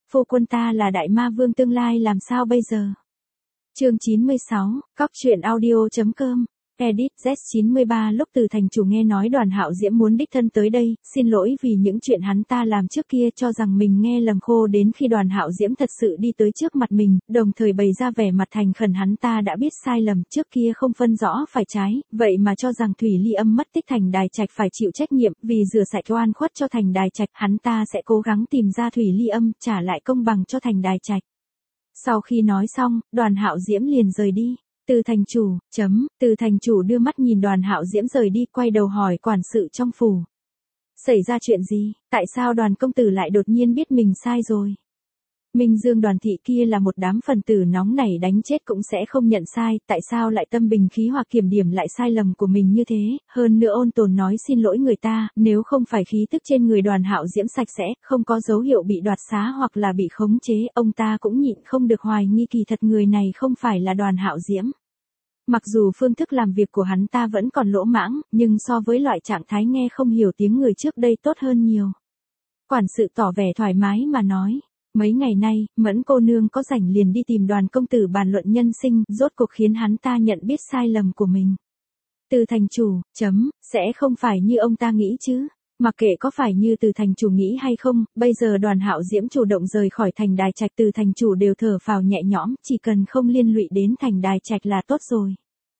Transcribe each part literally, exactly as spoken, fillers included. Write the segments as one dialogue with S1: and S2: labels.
S1: phu quân ta là đại ma vương tương lai làm sao bây giờ? Chương chín mươi sáu, cóc truyện audio chấm com. Edit Z chín mươi ba. Lúc Từ thành chủ nghe nói Đoàn Hạo Diễm muốn đích thân tới đây, xin lỗi vì những chuyện hắn ta làm trước kia, cho rằng mình nghe lầm, khô đến khi Đoàn Hạo Diễm thật sự đi tới trước mặt mình, đồng thời bày ra vẻ mặt thành khẩn hắn ta đã biết sai lầm, trước kia không phân rõ phải trái, vậy mà cho rằng Thủy Ly Âm mất tích Thành Đài Trạch phải chịu trách nhiệm, vì rửa sạch oan khuất cho Thành Đài Trạch, hắn ta sẽ cố gắng tìm ra Thủy Ly Âm, trả lại công bằng cho Thành Đài Trạch. Sau khi nói xong, Đoàn Hạo Diễm liền rời đi. Từ thành chủ, chấm, Từ thành chủ đưa mắt nhìn Đoàn Hạo Diễm rời đi, quay đầu hỏi quản sự trong phủ. Xảy ra chuyện gì, tại sao Đoàn công tử lại đột nhiên biết mình sai rồi? Minh Dương Đoàn thị kia là một đám phần tử nóng nảy, đánh chết cũng sẽ không nhận sai, tại sao lại tâm bình khí hòa kiểm điểm lại sai lầm của mình như thế, hơn nữa ôn tồn nói xin lỗi người ta, nếu không phải khí tức trên người Đoàn Hạo Diễm sạch sẽ, không có dấu hiệu bị đoạt xá hoặc là bị khống chế, ông ta cũng nhịn không được hoài nghi kỳ thật người này không phải là Đoàn Hạo Diễm. Mặc dù phương thức làm việc của hắn ta vẫn còn lỗ mãng, nhưng so với loại trạng thái nghe không hiểu tiếng người trước đây tốt hơn nhiều. Quản sự tỏ vẻ thoải mái mà nói. Mấy ngày nay, Mẫn cô nương có rảnh liền đi tìm Đoàn công tử bàn luận nhân sinh, rốt cuộc khiến hắn ta nhận biết sai lầm của mình. Từ thành chủ, chấm, sẽ không phải như ông ta nghĩ chứ. Mặc kệ có phải như Từ thành chủ nghĩ hay không, bây giờ Đoàn Hạo Diễm chủ động rời khỏi Thành Đài Trạch, Từ thành chủ đều thở phào nhẹ nhõm, chỉ cần không liên lụy đến Thành Đài Trạch là tốt rồi.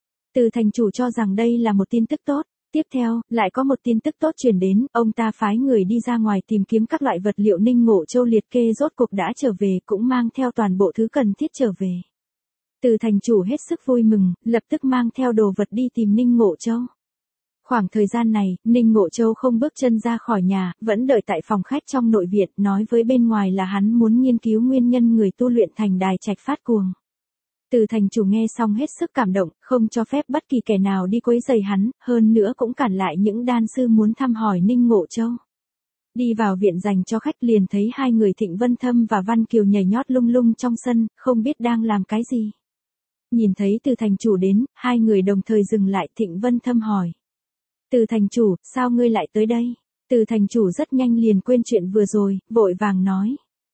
S1: Từ thành chủ cho rằng đây là một tin tức tốt. Tiếp theo, lại có một tin tức tốt truyền đến, ông ta phái người đi ra ngoài tìm kiếm các loại vật liệu. Ninh Ngộ Châu liệt kê rốt cuộc đã trở về, cũng mang theo toàn bộ thứ cần thiết trở về. Từ thành chủ hết sức vui mừng, lập tức mang theo đồ vật đi tìm Ninh Ngộ Châu. Khoảng thời gian này, Ninh Ngộ Châu không bước chân ra khỏi nhà, vẫn đợi tại phòng khách trong nội viện, nói với bên ngoài là hắn muốn nghiên cứu nguyên nhân người tu luyện Thành Đài Trạch phát cuồng. Từ thành chủ nghe xong hết sức cảm động, không cho phép bất kỳ kẻ nào đi quấy rầy hắn, hơn nữa cũng cản lại những đan sư muốn thăm hỏi Ninh Ngộ Châu. Đi vào viện dành cho khách liền thấy hai người Thịnh Vân Thâm và Văn Kiều nhảy nhót lung lung trong sân, không biết đang làm cái gì. Nhìn thấy Từ thành chủ đến, hai người đồng thời dừng lại. Thịnh Vân Thâm hỏi. Từ thành chủ, sao ngươi lại tới đây? Từ thành chủ rất nhanh liền quên chuyện vừa rồi, vội vàng nói.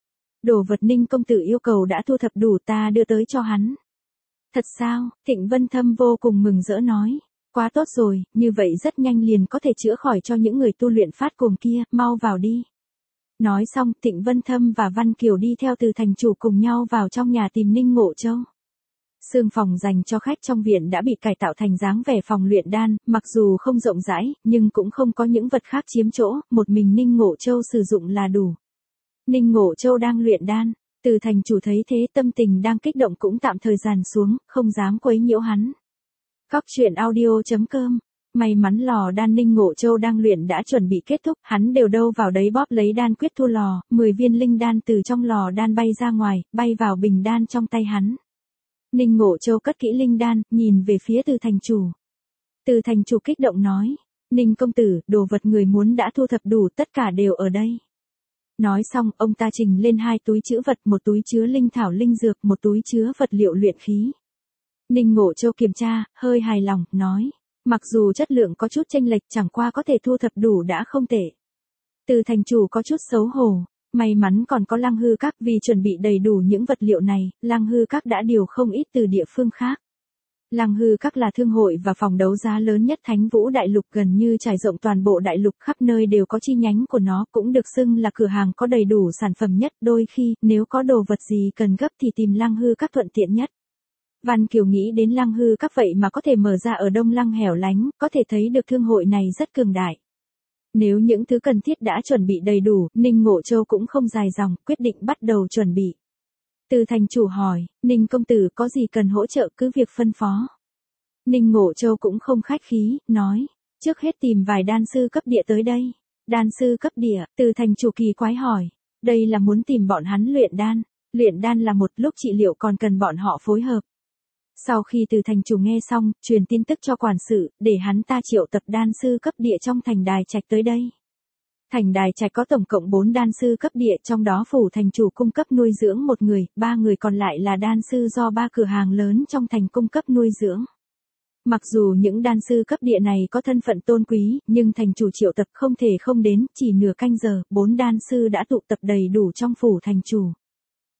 S1: Đồ vật Ninh công tử yêu cầu đã thu thập đủ, ta đưa tới cho hắn. Thật sao? Thịnh Vân Thâm vô cùng mừng rỡ nói. Quá tốt rồi, như vậy rất nhanh liền có thể chữa khỏi cho những người tu luyện phát cuồng kia, mau vào đi. Nói xong, Thịnh Vân Thâm và Văn Kiều đi theo Từ thành chủ cùng nhau vào trong nhà tìm Ninh Ngộ Châu. Sương phòng dành cho khách trong viện đã bị cải tạo thành dáng vẻ phòng luyện đan, mặc dù không rộng rãi, nhưng cũng không có những vật khác chiếm chỗ, một mình Ninh Ngộ Châu sử dụng là đủ. Ninh Ngộ Châu đang luyện đan, Từ thành chủ thấy thế tâm tình đang kích động cũng tạm thời dàn xuống, không dám quấy nhiễu hắn. Cóc truyện audio chấm com. May mắn lò đan Ninh Ngộ Châu đang luyện đã chuẩn bị kết thúc, hắn đều đâu vào đấy bóp lấy đan quyết thu lò, mười viên linh đan từ trong lò đan bay ra ngoài, bay vào bình đan trong tay hắn. Ninh Ngộ Châu cất kỹ linh đan, nhìn về phía Từ thành chủ. Từ thành chủ kích động nói, Ninh công tử, đồ vật người muốn đã thu thập đủ, tất cả đều ở đây. Nói xong, ông ta trình lên hai túi trữ vật, một túi chứa linh thảo linh dược, một túi chứa vật liệu luyện khí. Ninh Ngộ Châu kiểm tra, hơi hài lòng, nói, mặc dù chất lượng có chút chênh lệch, chẳng qua có thể thu thập đủ đã không tệ. Từ thành chủ có chút xấu hổ. May mắn còn có Lăng Hư Các, vì chuẩn bị đầy đủ những vật liệu này, Lăng Hư Các đã điều không ít từ địa phương khác. Lăng Hư Các là thương hội và phòng đấu giá lớn nhất Thánh Vũ Đại Lục, gần như trải rộng toàn bộ đại lục, khắp nơi đều có chi nhánh của nó, cũng được xưng là cửa hàng có đầy đủ sản phẩm nhất, đôi khi, nếu có đồ vật gì cần gấp thì tìm Lăng Hư Các thuận tiện nhất. Văn Kiều nghĩ đến Lăng Hư Các vậy mà có thể mở ra ở Đông Lăng hẻo lánh, có thể thấy được thương hội này rất cường đại. Nếu những thứ cần thiết đã chuẩn bị đầy đủ, Ninh Ngộ Châu cũng không dài dòng, quyết định bắt đầu chuẩn bị. Từ thành chủ hỏi, Ninh công tử có gì cần hỗ trợ cứ việc phân phó. Ninh Ngộ Châu cũng không khách khí, nói, trước hết tìm vài đan sư cấp địa tới đây. Đan sư cấp địa, Từ thành chủ kỳ quái hỏi, đây là muốn tìm bọn hắn luyện đan, luyện đan là một, lúc trị liệu còn cần bọn họ phối hợp. Sau khi Từ thành chủ nghe xong, truyền tin tức cho quản sự, để hắn ta triệu tập đan sư cấp địa trong Thành Đài Trạch tới đây. Thành Đài Trạch có tổng cộng bốn đan sư cấp địa, trong đó phủ thành chủ cung cấp nuôi dưỡng một người, ba người còn lại là đan sư do ba cửa hàng lớn trong thành cung cấp nuôi dưỡng. Mặc dù những đan sư cấp địa này có thân phận tôn quý, nhưng thành chủ triệu tập không thể không đến, chỉ nửa canh giờ, bốn đan sư đã tụ tập đầy đủ trong phủ thành chủ.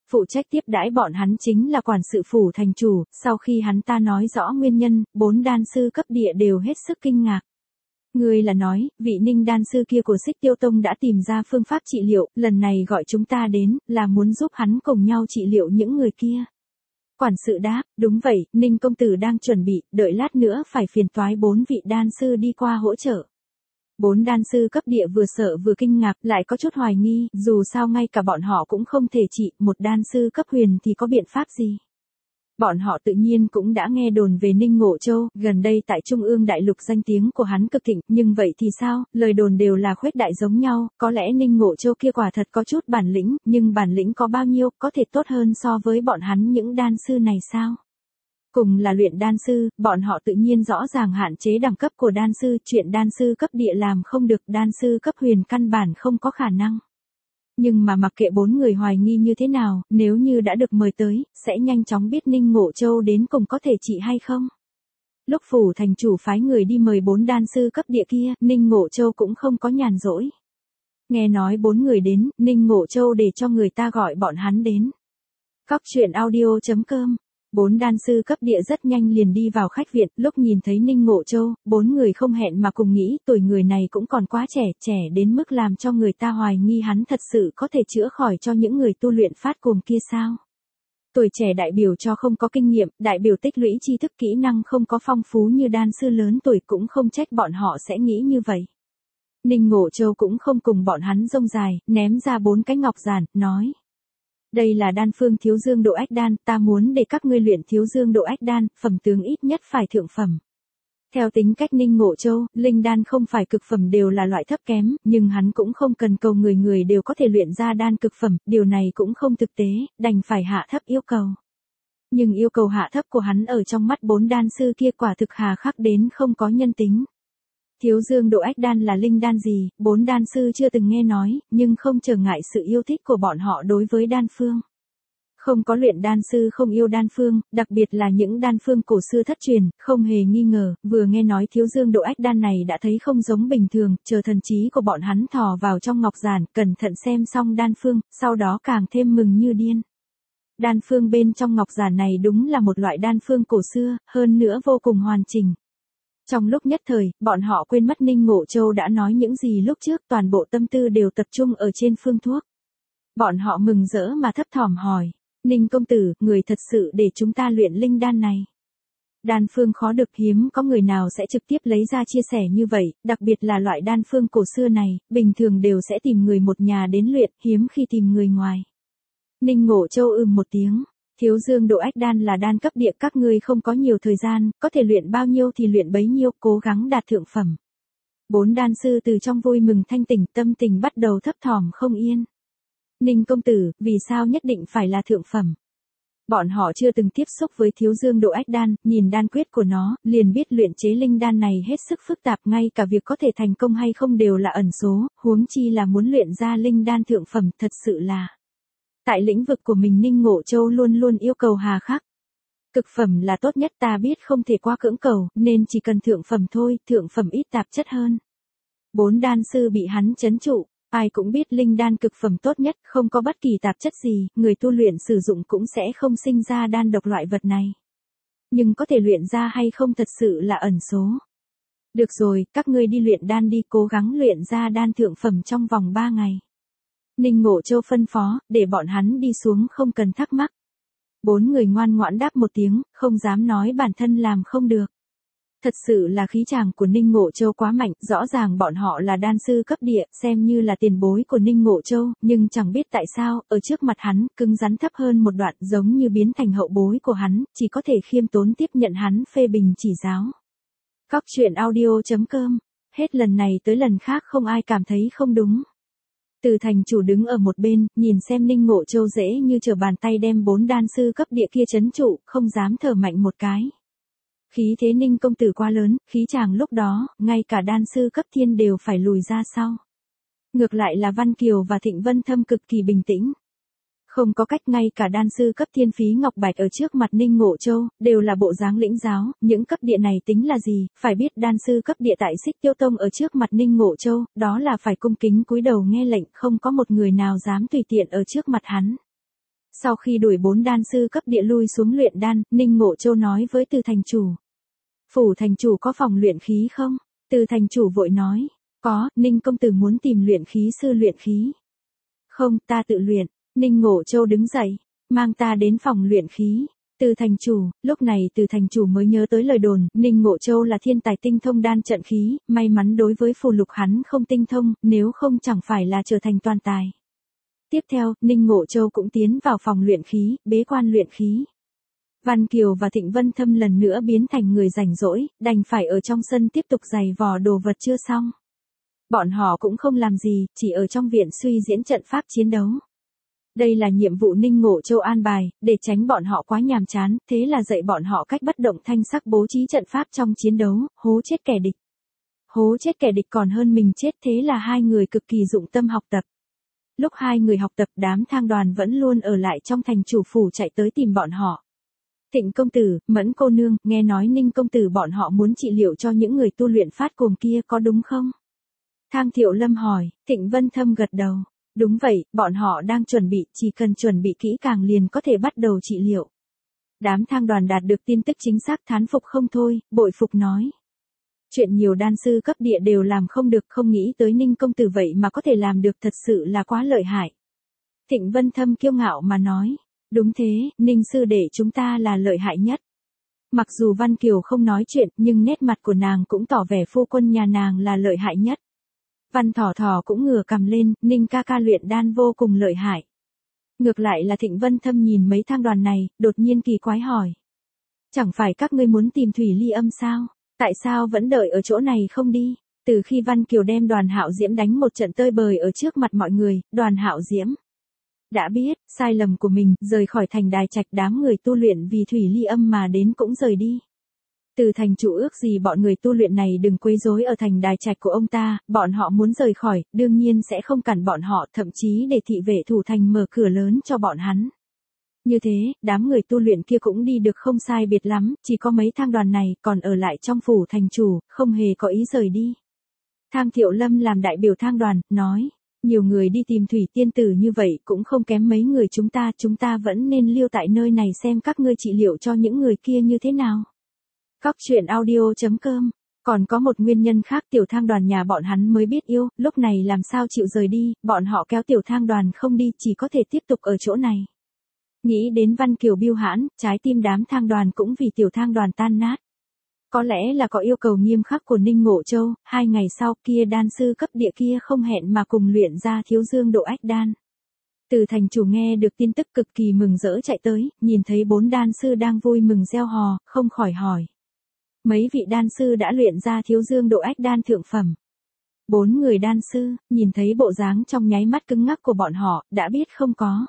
S1: Phụ trách tiếp đãi bọn hắn chính là quản sự phủ thành chủ, sau khi hắn ta nói rõ nguyên nhân, bốn đan sư cấp địa đều hết sức kinh ngạc. Ngươi là nói, vị Ninh đan sư kia của Xích Tiêu Tông đã tìm ra phương pháp trị liệu, lần này gọi chúng ta đến, là muốn giúp hắn cùng nhau trị liệu những người kia. Quản sự đáp, đúng vậy, Ninh công tử đang chuẩn bị, đợi lát nữa phải phiền toái bốn vị đan sư đi qua hỗ trợ. Bốn đan sư cấp địa vừa sợ vừa kinh ngạc, lại có chút hoài nghi, dù sao ngay cả bọn họ cũng không thể trị, một đan sư cấp huyền thì có biện pháp gì. Bọn họ tự nhiên cũng đã nghe đồn về Ninh Ngộ Châu, gần đây tại Trung ương đại lục danh tiếng của hắn cực thịnh, nhưng vậy thì sao, lời đồn đều là khuếch đại giống nhau, có lẽ Ninh Ngộ Châu kia quả thật có chút bản lĩnh, nhưng bản lĩnh có bao nhiêu, có thể tốt hơn so với bọn hắn những đan sư này sao? Cùng là luyện đan sư, bọn họ tự nhiên rõ ràng hạn chế đẳng cấp của đan sư, chuyện đan sư cấp địa làm không được, đan sư cấp huyền căn bản không có khả năng. Nhưng mà mặc kệ bốn người hoài nghi như thế nào, nếu như đã được mời tới, sẽ nhanh chóng biết Ninh Ngộ Châu đến cùng có thể trị hay không. Lúc phủ thành chủ phái người đi mời bốn đan sư cấp địa kia, Ninh Ngộ Châu cũng không có nhàn rỗi. Nghe nói bốn người đến, Ninh Ngộ Châu để cho người ta gọi bọn hắn đến. Cóc truyện audio chấm com. Bốn đan sư cấp địa rất nhanh liền đi vào khách viện, lúc nhìn thấy Ninh Ngộ Châu, bốn người không hẹn mà cùng nghĩ, tuổi người này cũng còn quá trẻ, trẻ đến mức làm cho người ta hoài nghi hắn thật sự có thể chữa khỏi cho những người tu luyện phát cuồng kia sao. Tuổi trẻ đại biểu cho không có kinh nghiệm, đại biểu tích lũy tri thức kỹ năng không có phong phú như đan sư lớn tuổi, cũng không trách bọn họ sẽ nghĩ như vậy. Ninh Ngộ Châu cũng không cùng bọn hắn rông dài, ném ra bốn cái ngọc giản, nói. Đây là đan phương thiếu dương độ ách đan, ta muốn để các ngươi luyện thiếu dương độ ách đan, phẩm tướng ít nhất phải thượng phẩm. Theo tính cách Ninh Ngộ Châu, linh đan không phải cực phẩm đều là loại thấp kém, nhưng hắn cũng không cần cầu người người đều có thể luyện ra đan cực phẩm, điều này cũng không thực tế, đành phải hạ thấp yêu cầu. Nhưng yêu cầu hạ thấp của hắn ở trong mắt bốn đan sư kia quả thực hà khắc đến không có nhân tính. Thiếu dương độ ách đan là linh đan gì, bốn đan sư chưa từng nghe nói, nhưng không trở ngại sự yêu thích của bọn họ đối với đan phương. Không có luyện đan sư không yêu đan phương, đặc biệt là những đan phương cổ xưa thất truyền, không hề nghi ngờ, vừa nghe nói thiếu dương độ ách đan này đã thấy không giống bình thường, chờ thần trí của bọn hắn thò vào trong ngọc giản, cẩn thận xem xong đan phương, sau đó càng thêm mừng như điên. Đan phương bên trong ngọc giản này đúng là một loại đan phương cổ xưa, hơn nữa vô cùng hoàn chỉnh. Trong lúc nhất thời, bọn họ quên mất Ninh Ngộ Châu đã nói những gì lúc trước, toàn bộ tâm tư đều tập trung ở trên phương thuốc. Bọn họ mừng rỡ mà thấp thỏm hỏi, Ninh công tử, người thật sự để chúng ta luyện linh đan này. Đan phương khó được, hiếm có người nào sẽ trực tiếp lấy ra chia sẻ như vậy, đặc biệt là loại đan phương cổ xưa này, bình thường đều sẽ tìm người một nhà đến luyện, hiếm khi tìm người ngoài. Ninh Ngộ Châu ừm một tiếng. Thiếu dương độ ách đan là đan cấp địa, các ngươi không có nhiều thời gian, có thể luyện bao nhiêu thì luyện bấy nhiêu, cố gắng đạt thượng phẩm. Bốn đan sư từ trong vui mừng thanh tỉnh, tâm tình bắt đầu thấp thỏm không yên. Ninh công tử, vì sao nhất định phải là thượng phẩm? Bọn họ chưa từng tiếp xúc với thiếu dương độ ách đan, nhìn đan quyết của nó, liền biết luyện chế linh đan này hết sức phức tạp, ngay cả việc có thể thành công hay không đều là ẩn số, huống chi là muốn luyện ra linh đan thượng phẩm, thật sự là. Tại lĩnh vực của mình Ninh Ngộ Châu luôn luôn yêu cầu hà khắc. Cực phẩm là tốt nhất, ta biết không thể quá cưỡng cầu, nên chỉ cần thượng phẩm thôi, thượng phẩm ít tạp chất hơn. Bốn đan sư bị hắn chấn trụ, ai cũng biết linh đan cực phẩm tốt nhất, không có bất kỳ tạp chất gì, người tu luyện sử dụng cũng sẽ không sinh ra đan độc loại vật này. Nhưng có thể luyện ra hay không thật sự là ẩn số. Được rồi, các ngươi đi luyện đan đi, cố gắng luyện ra đan thượng phẩm trong vòng ba ngày. Ninh Ngộ Châu phân phó, để bọn hắn đi xuống không cần thắc mắc. Bốn người ngoan ngoãn đáp một tiếng, không dám nói bản thân làm không được. Thật sự là khí chàng của Ninh Ngộ Châu quá mạnh, rõ ràng bọn họ là đan sư cấp địa, xem như là tiền bối của Ninh Ngộ Châu, nhưng chẳng biết tại sao, ở trước mặt hắn, cứng rắn thấp hơn một đoạn, giống như biến thành hậu bối của hắn, chỉ có thể khiêm tốn tiếp nhận hắn phê bình chỉ giáo. Cóc truyện audio chấm com, hết lần này tới lần khác không ai cảm thấy không đúng. Từ thành chủ đứng ở một bên, nhìn xem Ninh Ngộ Châu dễ như trở bàn tay đem bốn đan sư cấp địa kia trấn trụ, không dám thở mạnh một cái. Khí thế Ninh công tử quá lớn, khí chàng lúc đó, ngay cả đan sư cấp thiên đều phải lùi ra sau. Ngược lại là Văn Kiều và Thịnh Vân Thâm cực kỳ bình tĩnh. Không có cách, ngay cả đan sư cấp thiên Phí Ngọc Bạch ở trước mặt Ninh Ngộ Châu, đều là bộ dáng lĩnh giáo, những cấp địa này tính là gì, phải biết đan sư cấp địa tại Xích Tiêu Tông ở trước mặt Ninh Ngộ Châu, đó là phải cung kính cúi đầu nghe lệnh, không có một người nào dám tùy tiện ở trước mặt hắn. Sau khi đuổi bốn đan sư cấp địa lui xuống luyện đan, Ninh Ngộ Châu nói với Từ thành chủ. Phủ thành chủ có phòng luyện khí không? Từ thành chủ vội nói. Có, Ninh công tử muốn tìm luyện khí sư luyện khí. Không, ta tự luyện. Ninh Ngộ Châu đứng dậy. Mang ta đến phòng luyện khí. Từ thành chủ, lúc này Từ thành chủ mới nhớ tới lời đồn, Ninh Ngộ Châu là thiên tài tinh thông đan trận khí, may mắn đối với phù lục hắn không tinh thông, nếu không chẳng phải là trở thành toàn tài. Tiếp theo, Ninh Ngộ Châu cũng tiến vào phòng luyện khí, bế quan luyện khí. Văn Kiều và Thịnh Vân Thâm lần nữa biến thành người rảnh rỗi, đành phải ở trong sân tiếp tục giày vò đồ vật chưa xong. Bọn họ cũng không làm gì, chỉ ở trong viện suy diễn trận pháp chiến đấu. Đây là nhiệm vụ Ninh Ngộ Châu an bài, để tránh bọn họ quá nhàm chán, thế là dạy bọn họ cách bất động thanh sắc bố trí trận pháp trong chiến đấu, hố chết kẻ địch. Hố chết kẻ địch còn hơn mình chết, thế là hai người cực kỳ dụng tâm học tập. Lúc hai người học tập, đám thang đoàn vẫn luôn ở lại trong thành chủ phủ chạy tới tìm bọn họ. Thịnh công tử, Mẫn cô nương, nghe nói Ninh công tử bọn họ muốn trị liệu cho những người tu luyện phát cuồng kia có đúng không? Thang Thiệu Lâm hỏi. Thịnh Vân Thâm gật đầu. Đúng vậy, bọn họ đang chuẩn bị, chỉ cần chuẩn bị kỹ càng liền có thể bắt đầu trị liệu. Đám thang đoàn đạt được tin tức chính xác thán phục không thôi, bội phục nói. Chuyện nhiều đan sư cấp địa đều làm không được, không nghĩ tới Ninh công tử vậy mà có thể làm được, thật sự là quá lợi hại. Thịnh Vân Thâm kiêu ngạo mà nói. Đúng thế, Ninh sư đệ chúng ta là lợi hại nhất. Mặc dù Văn Kiều không nói chuyện, nhưng nét mặt của nàng cũng tỏ vẻ phu quân nhà nàng là lợi hại nhất. Văn Thỏ Thỏ cũng ngửa cầm lên, Ninh ca ca luyện đan vô cùng lợi hại. Ngược lại là Thịnh Vân Thâm nhìn mấy thang đoàn này, đột nhiên kỳ quái hỏi. Chẳng phải các ngươi muốn tìm Thủy Ly Âm sao? Tại sao vẫn đợi ở chỗ này không đi? Từ khi Văn Kiều đem Đoàn Hạo Diễm đánh một trận tơi bời ở trước mặt mọi người, Đoàn Hạo Diễm đã biết sai lầm của mình, rời khỏi thành Đài Trạch, đám người tu luyện vì Thủy Ly Âm mà đến cũng rời đi. Từ thành chủ ước gì bọn người tu luyện này đừng quấy rối ở thành Đài Trạch của ông ta, bọn họ muốn rời khỏi, đương nhiên sẽ không cản bọn họ, thậm chí để thị vệ thủ thành mở cửa lớn cho bọn hắn. Như thế, đám người tu luyện kia cũng đi được không sai biệt lắm, chỉ có mấy thang đoàn này còn ở lại trong phủ thành chủ, không hề có ý rời đi. Thang Thiệu Lâm làm đại biểu thang đoàn, nói, nhiều người đi tìm Thủy tiên tử như vậy cũng không kém mấy người chúng ta, chúng ta vẫn nên lưu tại nơi này xem các ngươi trị liệu cho những người kia như thế nào. Cóc truyện audio chấm com. Còn có một nguyên nhân khác, tiểu thang đoàn nhà bọn hắn mới biết yêu, lúc này làm sao chịu rời đi, bọn họ kéo tiểu thang đoàn không đi, chỉ có thể tiếp tục ở chỗ này. Nghĩ đến Văn Kiều biêu hãn, trái tim đám thang đoàn cũng vì tiểu thang đoàn tan nát. Có lẽ là có yêu cầu nghiêm khắc của Ninh Ngộ Châu, hai ngày sau kia đan sư cấp địa kia không hẹn mà cùng luyện ra thiếu dương độ ách đan. Từ thành chủ nghe được tin tức cực kỳ mừng rỡ chạy tới, nhìn thấy bốn đan sư đang vui mừng reo hò, không khỏi hỏi. Mấy vị đan sư đã luyện ra thiếu dương độ ách đan thượng phẩm. Bốn người đan sư, nhìn thấy bộ dáng trong nháy mắt cứng ngắc của bọn họ, đã biết không có.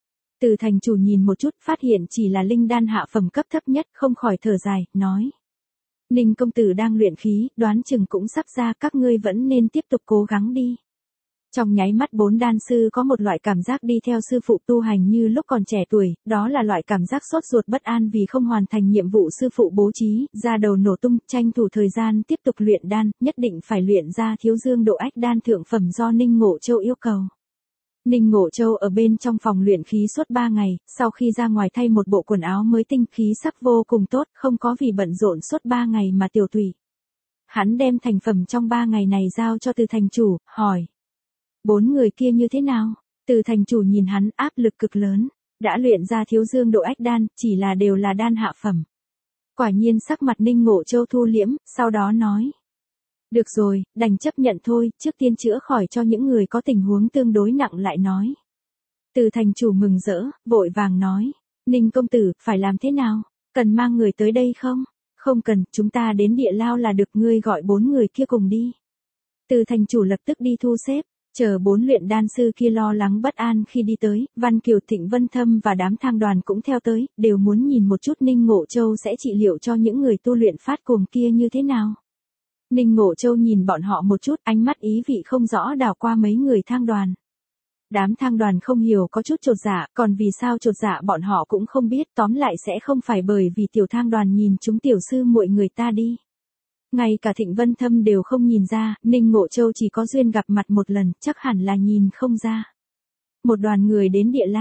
S1: Từ thành chủ nhìn một chút, phát hiện chỉ là linh đan hạ phẩm cấp thấp nhất, không khỏi thở dài, nói. Ninh công tử đang luyện khí, đoán chừng cũng sắp ra, các ngươi vẫn nên tiếp tục cố gắng đi. Trong nháy mắt bốn đan sư có một loại cảm giác đi theo sư phụ tu hành như lúc còn trẻ tuổi, đó là loại cảm giác sốt ruột bất an vì không hoàn thành nhiệm vụ sư phụ bố trí, ra đầu nổ tung, tranh thủ thời gian tiếp tục luyện đan, nhất định phải luyện ra thiếu dương độ ách đan thượng phẩm do Ninh Ngộ Châu yêu cầu. Ninh Ngộ Châu ở bên trong phòng luyện khí suốt ba ngày, sau khi ra ngoài thay một bộ quần áo mới tinh, khí sắc vô cùng tốt, không có vì bận rộn suốt ba ngày mà tiểu tụy. Hắn đem thành phẩm trong ba ngày này giao cho Từ thành chủ, hỏi. Bốn người kia như thế nào? Từ thành chủ nhìn hắn, áp lực cực lớn, đã luyện ra thiếu dương độ ách đan, chỉ là đều là đan hạ phẩm. Quả nhiên sắc mặt Ninh Ngộ Châu thu liễm, sau đó nói. Được rồi, đành chấp nhận thôi, trước tiên chữa khỏi cho những người có tình huống tương đối nặng lại nói. Từ thành chủ mừng rỡ, vội vàng nói. Ninh công tử, phải làm thế nào? Cần mang người tới đây không? Không cần, chúng ta đến địa lao là được, ngươi gọi bốn người kia cùng đi. Từ thành chủ lập tức đi thu xếp. Chờ bốn luyện đan sư kia lo lắng bất an khi đi tới, Văn Kiều, Thịnh Vân Thâm và đám thang đoàn cũng theo tới, đều muốn nhìn một chút Ninh Ngộ Châu sẽ trị liệu cho những người tu luyện phát cuồng kia như thế nào. Ninh Ngộ Châu nhìn bọn họ một chút, ánh mắt ý vị không rõ đảo qua mấy người thang đoàn. Đám thang đoàn không hiểu có chút chột dạ, còn vì sao chột dạ bọn họ cũng không biết, tóm lại sẽ không phải bởi vì tiểu thang đoàn nhìn chúng tiểu sư muội người ta đi. Ngay cả Thịnh Vân Thâm đều không nhìn ra, Ninh Ngộ Châu chỉ có duyên gặp mặt một lần, chắc hẳn là nhìn không ra. Một đoàn người đến địa lao,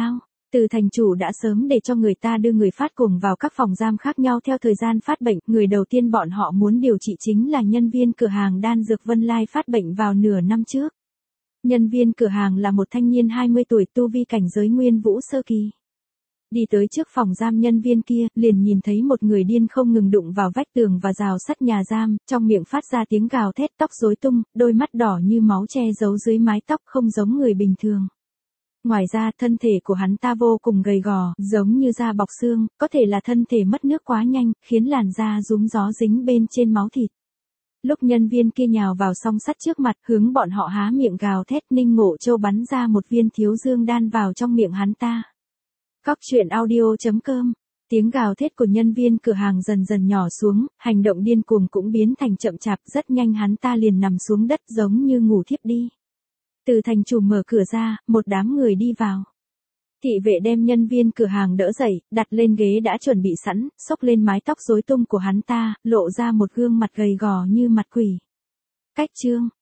S1: Từ thành chủ đã sớm để cho người ta đưa người phát cuồng vào các phòng giam khác nhau theo thời gian phát bệnh, người đầu tiên bọn họ muốn điều trị chính là nhân viên cửa hàng đan dược Vân Lai phát bệnh vào nửa năm trước. Nhân viên cửa hàng là một thanh niên hai mươi tuổi, tu vi cảnh giới nguyên vũ sơ kỳ. Đi tới trước phòng giam nhân viên kia, liền nhìn thấy một người điên không ngừng đụng vào vách tường và rào sắt nhà giam, trong miệng phát ra tiếng gào thét, tóc rối tung, đôi mắt đỏ như máu che giấu dưới mái tóc, không giống người bình thường. Ngoài ra, thân thể của hắn ta vô cùng gầy gò, giống như da bọc xương, có thể là thân thể mất nước quá nhanh, khiến làn da rúm gió dính bên trên máu thịt. Lúc nhân viên kia nhào vào song sắt trước mặt, hướng bọn họ há miệng gào thét, Ninh Ngộ Châu bắn ra một viên thiếu dương đan vào trong miệng hắn ta. Cóc truyện audio chấm com. Tiếng gào thét của nhân viên cửa hàng dần dần nhỏ xuống, hành động điên cuồng cũng biến thành chậm chạp, rất nhanh hắn ta liền nằm xuống đất giống như ngủ thiếp đi. Từ thành chủ mở cửa ra, một đám người đi vào. Thị vệ đem nhân viên cửa hàng đỡ dậy, đặt lên ghế đã chuẩn bị sẵn, xốc lên mái tóc rối tung của hắn ta, lộ ra một gương mặt gầy gò như mặt quỷ. Cách chương